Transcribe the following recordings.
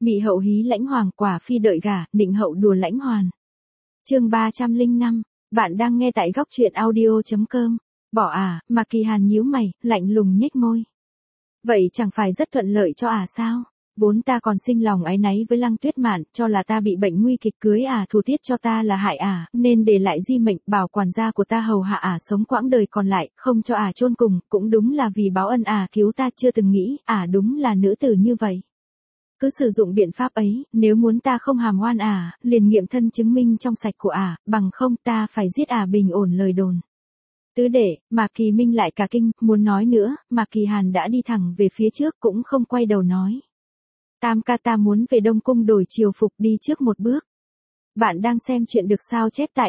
Mị hậu hí lãnh hoàng, quả phi đợi gả, định hậu đùa lãnh hoàn. Chương 305, bạn đang nghe tại góc truyện audio.com. Bỏ à, Mạc Kỳ Hàn nhíu mày, lạnh lùng nhếch môi. Vậy chẳng phải rất thuận lợi cho sao? Vốn ta còn sinh lòng áy náy với Lăng Tuyết Mạn, cho là ta bị bệnh nguy kịch, cưới thủ tiết cho ta là hại nên để lại di mệnh bảo quản gia của ta hầu hạ sống quãng đời còn lại, không cho chôn cùng, cũng đúng là vì báo ân cứu ta. Chưa từng nghĩ đúng là nữ tử như vậy. Cứ sử dụng biện pháp ấy, nếu muốn ta không hàm oan liền nghiệm thân chứng minh trong sạch của bằng không ta phải giết bình ổn lời đồn. Tứ đệ, Mạc Kỳ Minh lại cả kinh, muốn nói nữa, Mạc Kỳ Hàn đã đi thẳng về phía trước cũng không quay đầu nói. Tam ca, ta muốn về Đông Cung đổi triều phục, đi trước một bước. Bạn đang xem chuyện được sao chép tại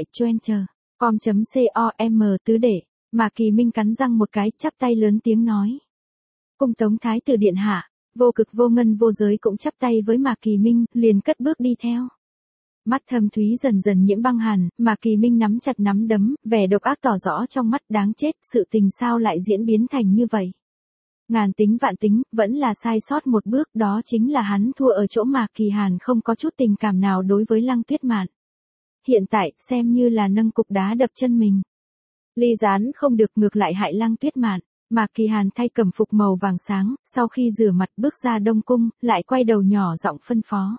trendter.com. Tứ đệ, Mạc Kỳ Minh cắn răng một cái, chắp tay lớn tiếng nói. Cung Tống Thái tử điện hạ. Vô Cực Vô Ngân Vô Giới cũng chắp tay với Mạc Kỳ Minh, liền cất bước đi theo. Mắt thâm thúy dần dần nhiễm băng hàn, Mạc Kỳ Minh nắm chặt nắm đấm, vẻ độc ác tỏ rõ trong mắt. Đáng chết, sự tình sao lại diễn biến thành như vậy? Ngàn tính vạn tính, vẫn là sai sót một bước, đó chính là hắn thua ở chỗ Mạc Kỳ Hàn không có chút tình cảm nào đối với Lăng Tuyết Mạn. Hiện tại, xem như là nâng cục đá đập chân mình. Ly gián không được, ngược lại hại Lăng Tuyết Mạn. Mạc Kỳ Hàn thay cẩm phục màu vàng sáng, sau khi rửa mặt bước ra Đông Cung, lại quay đầu nhỏ giọng phân phó.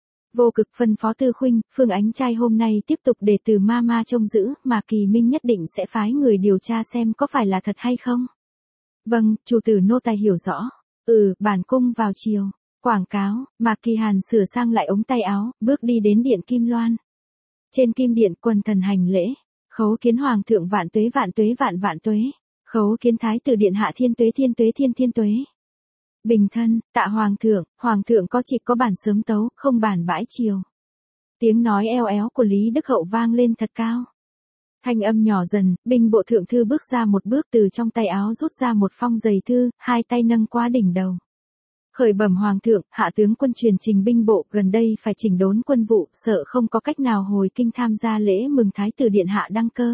Vô Cực, phân phó Tư Khuynh, Phương Ánh Trai hôm nay tiếp tục để từ Mama trông giữ, Mạc Kỳ Minh nhất định sẽ phái người điều tra xem có phải là thật hay không. Vâng, chủ tử nô tài hiểu rõ. Bản cung vào chiều. Quảng cáo, Mạc Kỳ Hàn sửa sang lại ống tay áo, bước đi đến điện Kim Loan. Trên kim điện, quần thần hành lễ. Khấu kiến hoàng thượng vạn tuế vạn tuế vạn vạn tuế. Khấu kiến thái tử điện hạ thiên tuế thiên tuế thiên thiên tuế. Bình thân, tạ hoàng thượng có chỉ có bản sớm tấu, không bản bãi chiều. Tiếng nói eo éo của Lý Đức Hậu vang lên thật cao. Thanh âm nhỏ dần, binh bộ thượng thư bước ra một bước, từ trong tay áo rút ra một phong dày thư, hai tay nâng qua đỉnh đầu. Khởi bẩm hoàng thượng, hạ tướng quân truyền trình binh bộ gần đây phải chỉnh đốn quân vụ, sợ không có cách nào hồi kinh tham gia lễ mừng thái tử điện hạ đăng cơ.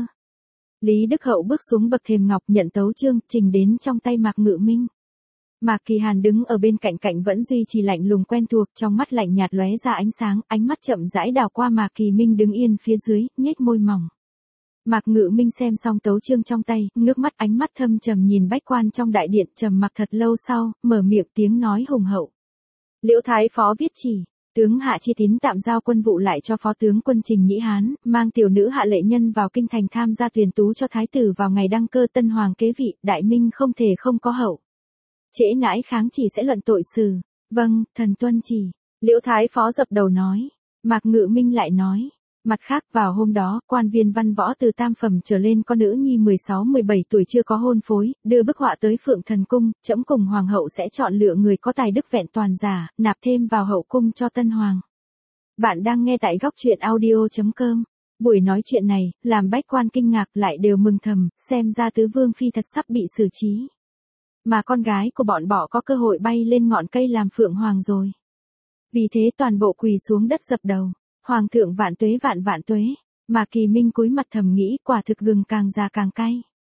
Lý Đức Hậu bước xuống bậc thềm ngọc, nhận tấu chương, trình đến trong tay Mạc Ngự Minh. Mạc Kỳ Hàn đứng ở bên cạnh vẫn duy trì lạnh lùng quen thuộc, trong mắt lạnh nhạt lóe ra ánh sáng, ánh mắt chậm rãi đảo qua Mạc Kỳ Minh đứng yên phía dưới, nhếch môi mỏng. Mạc Ngự Minh xem xong tấu chương trong tay, ngước mắt, ánh mắt thâm trầm nhìn bách quan trong đại điện, trầm mặc thật lâu sau, mở miệng, tiếng nói hùng hậu. Liễu Thái Phó viết chỉ, tướng Hạ Chi Tín tạm giao quân vụ lại cho phó tướng quân Trình Nhĩ Hán, mang tiểu nữ Hạ Lệ Nhân vào kinh thành tham gia tuyển tú cho thái tử vào ngày đăng cơ tân hoàng kế vị, đại minh không thể không có hậu. Trễ nãi kháng chỉ sẽ luận tội xử. Vâng, thần tuân chỉ. Liễu Thái Phó dập đầu nói. Mạc Ngự Minh lại nói. Mặt khác, vào hôm đó, quan viên văn võ từ tam phẩm trở lên có nữ nhi 16-17 tuổi chưa có hôn phối, đưa bức họa tới Phượng Thần Cung, trẫm cùng hoàng hậu sẽ chọn lựa người có tài đức vẹn toàn giả, nạp thêm vào hậu cung cho tân hoàng. Bạn đang nghe tại góc truyện audio.com. Buổi nói chuyện này, làm bách quan kinh ngạc lại đều mừng thầm, xem ra tứ vương phi thật sắp bị xử trí. Mà con gái của bọn bỏ có cơ hội bay lên ngọn cây làm phượng hoàng rồi. Vì thế toàn bộ quỳ xuống đất dập đầu. Hoàng thượng vạn tuế vạn vạn tuế. Mạc Kỳ Minh cúi mặt thầm nghĩ, quả thực gừng càng già càng cay.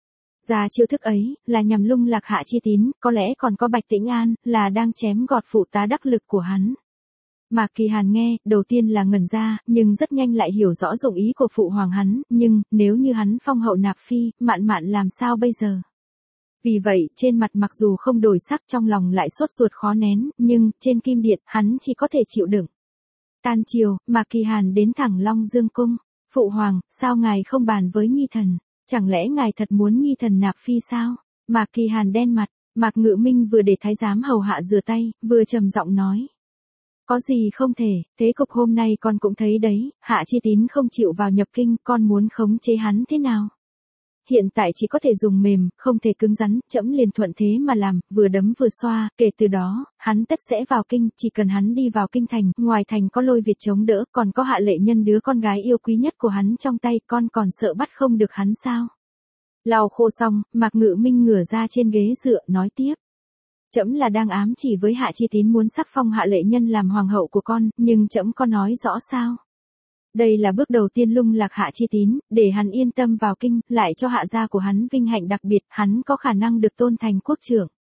Ra chiêu thức ấy, là nhằm lung lạc Hạ Chi Tín, có lẽ còn có Bạch Tĩnh An, là đang chém gọt phụ tá đắc lực của hắn. Mạc Kỳ Hàn nghe, đầu tiên là ngẩn ra, nhưng rất nhanh lại hiểu rõ dụng ý của phụ hoàng hắn, nhưng, nếu như hắn phong hậu nạp phi, Mạn Mạn làm sao bây giờ? Vì vậy, trên mặt mặc dù không đổi sắc, trong lòng lại sốt ruột khó nén, nhưng, trên kim điện, hắn chỉ có thể chịu đựng. Tan chiều, Mạc Kỳ Hàn đến thẳng Long Dương Cung. Phụ hoàng, sao ngài không bàn với Nhi thần? Chẳng lẽ ngài thật muốn Nhi thần nạp phi sao? Mạc Kỳ Hàn đen mặt, Mạc Ngự Minh vừa để thái giám hầu hạ rửa tay, vừa trầm giọng nói. Có gì không thể, thế cục hôm nay con cũng thấy đấy, Hạ Chi Tín không chịu vào nhập kinh, con muốn khống chế hắn thế nào? Hiện tại chỉ có thể dùng mềm, không thể cứng rắn, trẫm liền thuận thế mà làm, vừa đấm vừa xoa, kể từ đó, hắn tất sẽ vào kinh, chỉ cần hắn đi vào kinh thành, ngoài thành có Lôi Việt chống đỡ, còn có Hạ Lệ Nhân đứa con gái yêu quý nhất của hắn trong tay, con còn sợ bắt không được hắn sao? Lau khô xong, Mạc Ngự Minh ngửa ra trên ghế dựa, nói tiếp. Trẫm là đang ám chỉ với Hạ Chi Tín muốn sắc phong Hạ Lệ Nhân làm hoàng hậu của con, nhưng trẫm có nói rõ sao? Đây là bước đầu tiên lung lạc Hạ Chi Tín, để hắn yên tâm vào kinh, lại cho hạ gia của hắn vinh hạnh đặc biệt, hắn có khả năng được tôn thành quốc trưởng.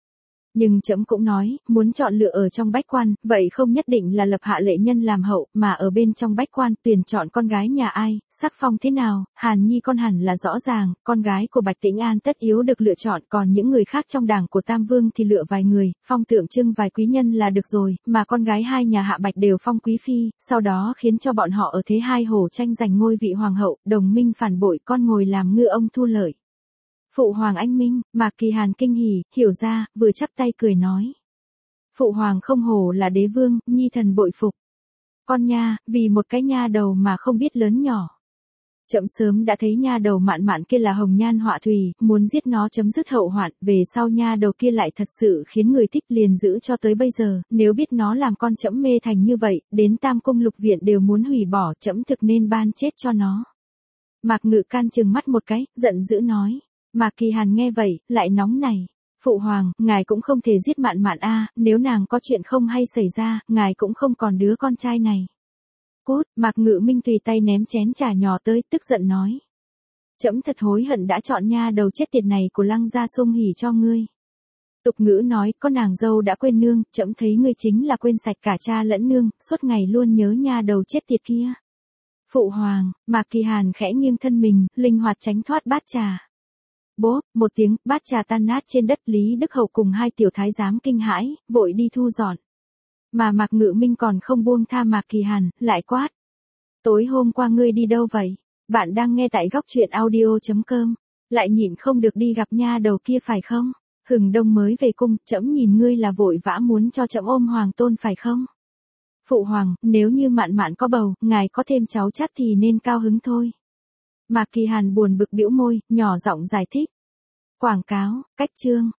Nhưng trẫm cũng nói, muốn chọn lựa ở trong bách quan, vậy không nhất định là lập hạ lệ nhân làm hậu, mà ở bên trong bách quan, tuyển chọn con gái nhà ai, sắc phong thế nào, Hàn Nhi con hẳn là rõ ràng, con gái của Bạch Tĩnh An tất yếu được lựa chọn, còn những người khác trong đảng của Tam Vương thì lựa vài người, phong tượng trưng vài quý nhân là được rồi, mà con gái hai nhà Hạ Bạch đều phong quý phi, sau đó khiến cho bọn họ ở thế hai hồ tranh giành ngôi vị hoàng hậu, đồng minh phản bội con ngồi làm ngư ông thu lợi. Phụ hoàng anh minh, Mạc Kỳ Hàn kinh hỉ, hiểu ra, vừa chắp tay cười nói. Phụ hoàng không hổ là đế vương, nhi thần bội phục. Con nha, vì một cái nha đầu mà không biết lớn nhỏ. Trẫm sớm đã thấy nha đầu Mạn Mạn kia là hồng nhan họa thủy, muốn giết nó chấm dứt hậu hoạn, về sau nha đầu kia lại thật sự khiến người thích liền giữ cho tới bây giờ, nếu biết nó làm con trẫm mê thành như vậy, đến Tam Cung Lục Viện đều muốn hủy bỏ, trẫm thực nên ban chết cho nó. Mạc Ngự Can trừng mắt một cái, giận dữ nói. Mạc Kỳ Hàn nghe vậy, lại nóng này. Phụ hoàng, ngài cũng không thể giết Mạn Mạn a, nếu nàng có chuyện không hay xảy ra, ngài cũng không còn đứa con trai này. Cút, Mạc Ngự Minh tùy tay ném chén trà nhỏ tới, tức giận nói. Trẫm thật hối hận đã chọn nha đầu chết tiệt này của Lăng gia Sung Hỉ cho ngươi. Tục ngữ nói, có nàng dâu đã quên nương, trẫm thấy ngươi chính là quên sạch cả cha lẫn nương, suốt ngày luôn nhớ nha đầu chết tiệt kia. Phụ hoàng, Mạc Kỳ Hàn khẽ nghiêng thân mình, linh hoạt tránh thoát bát trà. Bốp, một tiếng, bát trà tan nát trên đất, Lý Đức Hầu cùng hai tiểu thái giám kinh hãi, vội đi thu dọn. Mà Mạc Ngự Minh còn không buông tha Mạc Kỳ Hàn, lại quát. Tối hôm qua ngươi đi đâu vậy? Bạn đang nghe tại góc truyện audio.com, lại nhịn không được đi gặp nha đầu kia phải không? Hừng đông mới về cung, trẫm nhìn ngươi là vội vã muốn cho trẫm ôm hoàng tôn phải không? Phụ hoàng, nếu như Mạn Mạn có bầu, ngài có thêm cháu chắt thì nên cao hứng thôi. Mạc Kỳ Hàn buồn bực bĩu môi, nhỏ giọng giải thích. Quảng cáo, cách chương.